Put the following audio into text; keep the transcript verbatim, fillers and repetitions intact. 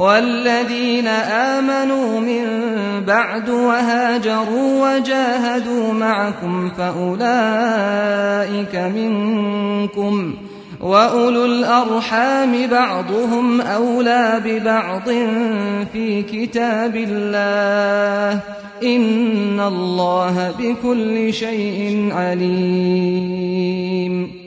والذين آمنوا من بعد وهاجروا وجاهدوا معكم فأولئك منكم، وأولو الأرحام بعضهم أولى ببعض في كتاب الله، إن الله بكل شيء عليم.